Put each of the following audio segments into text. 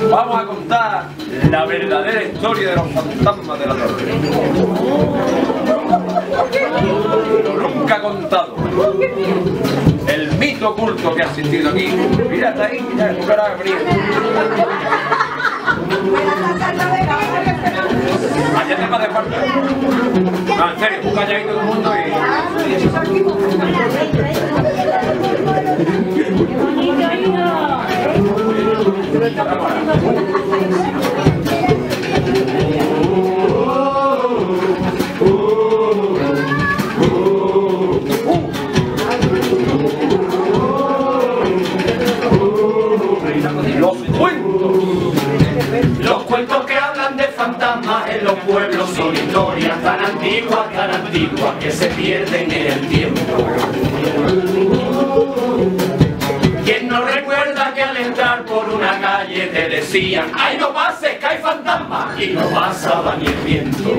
Vamos a contar la verdadera historia de los fantasmas de la torre. Lo nunca contado. El mito oculto que ha existido aquí. Mira, está ahí, mira, tú verás venir. Allá te va de falta. No, en serio, tú calladito todo el mundo y... Los cuentos que hablan de fantasmas en los pueblos son historias tan antiguas que se pierden en el tiempo. ¿Quién no recuerda que al entrar por una calle te decían ¡ay, no pases, que hay fantasmas! Y no pasaba ni el viento.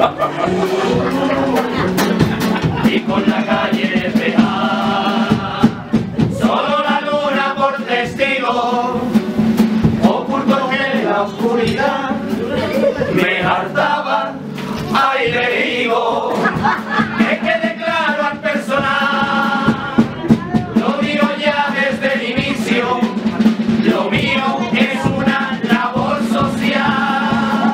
Y con la calle despejada, solo la luna por testigo, oculto en la oscuridad, me hartaba, ay, le digo, que quede claro al personal, lo digo ya desde el inicio, lo mío es una labor social,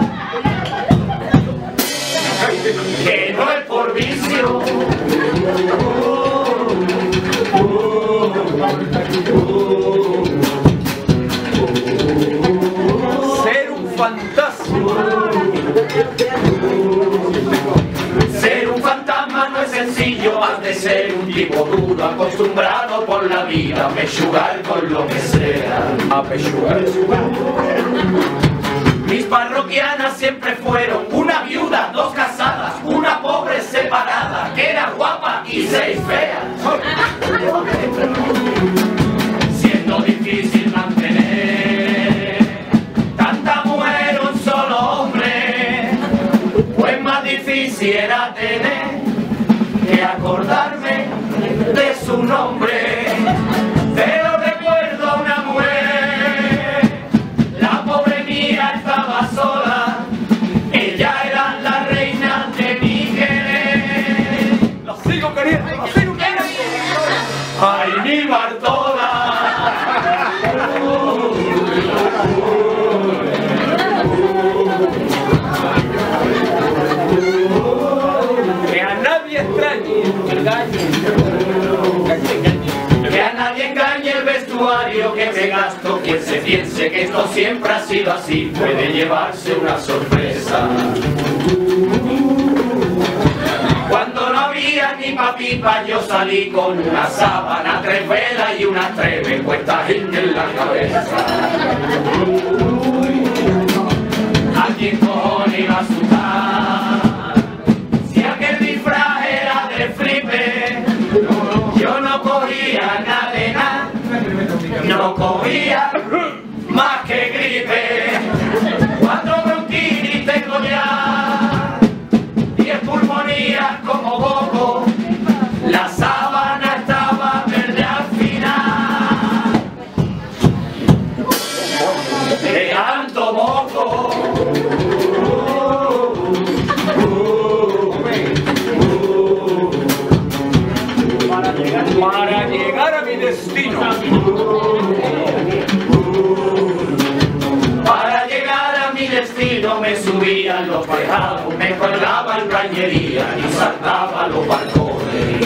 que no es por vicio. Ser un fantasma. Ser un fantasma no es sencillo, has de ser un tipo duro, acostumbrado por la vida a pechugar con lo que sea. A pechugar. Mis parroquianas siempre fueron una viuda, dos casadas, una pobre separada, que era guapa y seis feas. Siendo difícil mantener tanta mujer un solo hombre, pues más difícil era tener que acordarme de su nombre. Pero recuerdo a una mujer, la pobre mía estaba sola, ella era la reina de mi querer. Lo sigo queriendo, lo sigo queriendo. ¡Ay, mi Bartola! Que a nadie extrañe. Que a nadie engañe el vestuario que me gasto. Quien se piense que esto siempre ha sido así puede llevarse una sorpresa. Cuando no había ni papipa yo salí con una sábana, 3 velas y unas 3 puestas en la cabeza. ¿A quién cojones iba a asustar? Si aquel disfraz era de flipe, yo no cogía nada de nada, no cogía más que gripe. 4 bronquitis tengo ya, 10 pulmonías como boco, la sábana estaba verde al final, de tanto moco. Para llegar a mi destino. Para llegar a mi destino me subían los tejados, me colgaba en cañería y saltaba los balcones.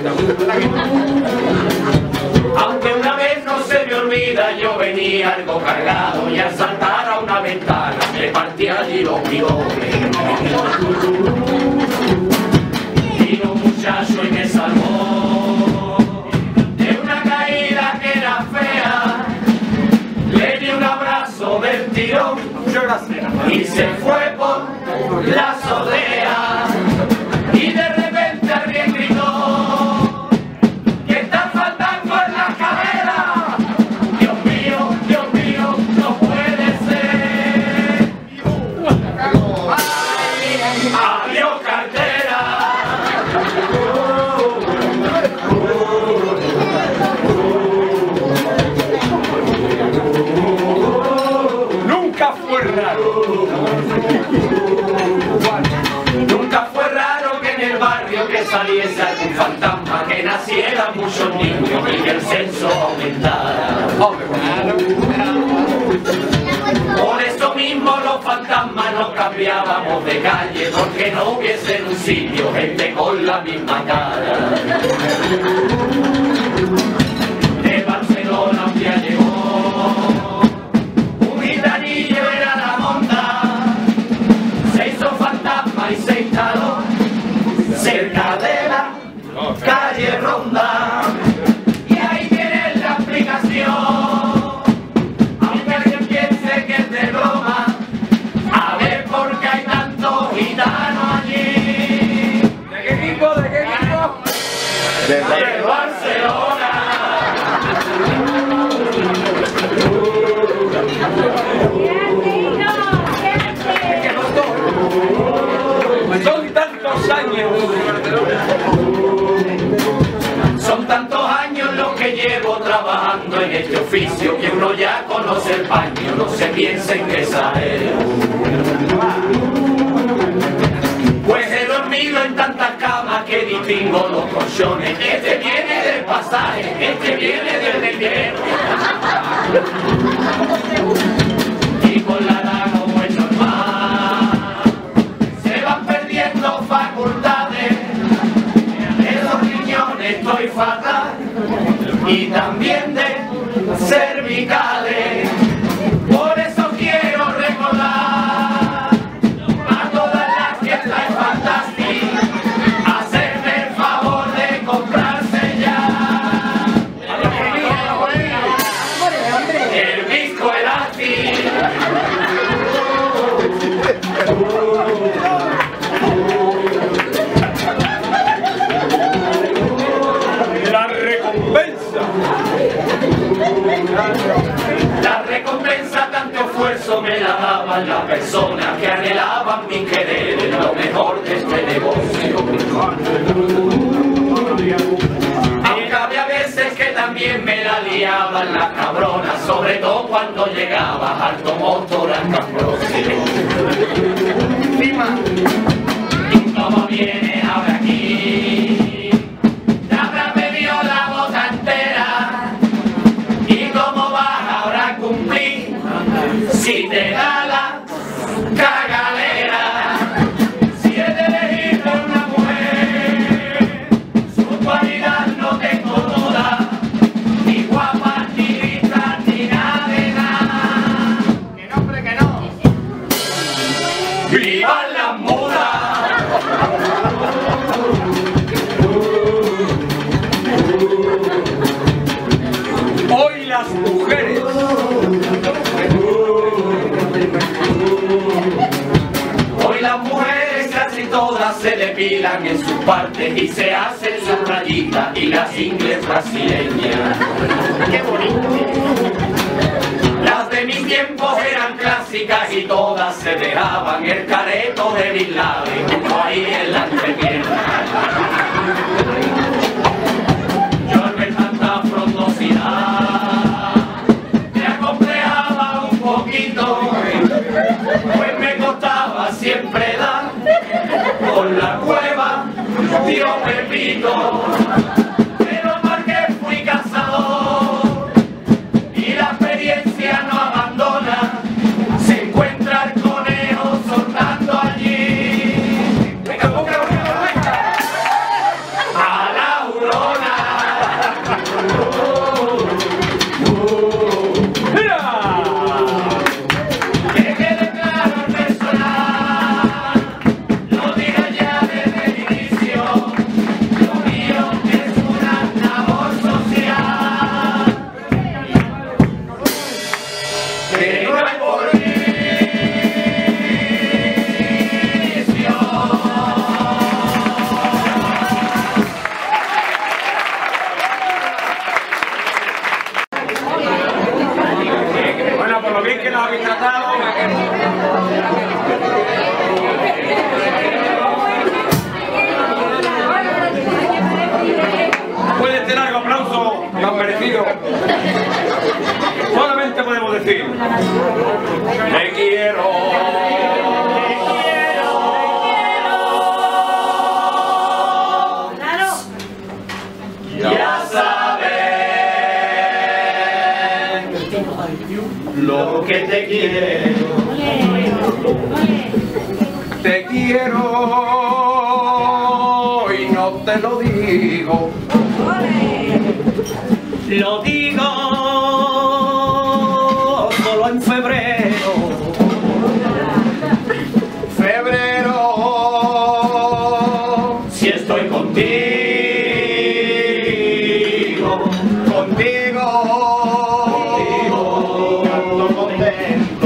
Aunque una vez no se me olvida, yo venía algo cargado y al saltar a una ventana me partía allí los bigotes. Vino un muchacho y me salvó de una caída que era fea. Le di un abrazo del tirón y se fue por la azotea. Y de repente alguien gritó que está faltando en la cadera. Dios mío, no puede ser. Adiós, cartera. Nunca fue raro que en el barrio que saliese algún fantasma, que nacieran muchos niños y que el censo aumentara. Por eso mismo los fantasmas nos cambiábamos de calle, porque no hubiese en un sitio gente con la misma cara. De Barcelona un día llegó un gitanillo, era la monda, se hizo fantasma y se instaló cerca de la calle Ronda. Y ahí tienes la explicación, aunque alguien piense que es de broma, a ver por qué hay tantos gitanos allí. ¿De qué equipo? ¿De qué equipo? De Barcelona. Son tantos años. Son tantos años los que llevo trabajando en este oficio que uno ya conoce el paño, no se piensen que exagero. Pues he dormido en tantas camas que distingo los colchones. Este viene del pasaje, este viene del dinero. Y con la edad como es normal, se van perdiendo facultades. De los riñones estoy fatal y también de cervicales. Por eso quiero recordar a todas las que estáis fantásticas, hacerme el favor de comprarse ya el disco elástico. La recompensa. La recompensa, tanto esfuerzo me la daban las personas que anhelaban mi querer en lo mejor de este negocio. Aunque había veces que también me la liaban las cabronas, sobre todo cuando llegaba alto motor al Cambrosio. Y como viene ahora aquí, te habrá bebido la bota entera. Y como vas ahora a cumplir, si te da la cagalera. Si es de elegirte una mujer, su cualidad no tengo duda, ni guapa, ni lista, ni nada de nada. Que no, hombre, que no. ¡Viva la muda! Hoy las mujeres. Hoy las mujeres casi todas se depilan en sus partes y se hacen su rayita y las ingles brasileñas. ¡Qué bonito! Las de mis tiempos eran clásicas y todas se dejaban el careto de Bin Laden ahí en la entrepierna. Yo al ver tanta frondosidad me acomplejaba un poquito, pues me costaba siempre dar con la cueva, tío Pepito. Pero porque fui casado y la experiencia no abandona, se encuentra el conejo soltando allí. Venga, venga, venga, venga. A la hurona. ¡Mira! Que quede claro el personal, lo digo ya desde el inicio, lo mío es una labor social, que no es por vicio. Bueno, por lo bien que nos habéis tratado. Puede tener algo aplauso tan merecido. Solamente podemos decir: te quiero. lo que te quiero. Te quiero y no te lo digo. Lo digo solo en febrero. Febrero, Si estoy contigo, contigo, canto contento.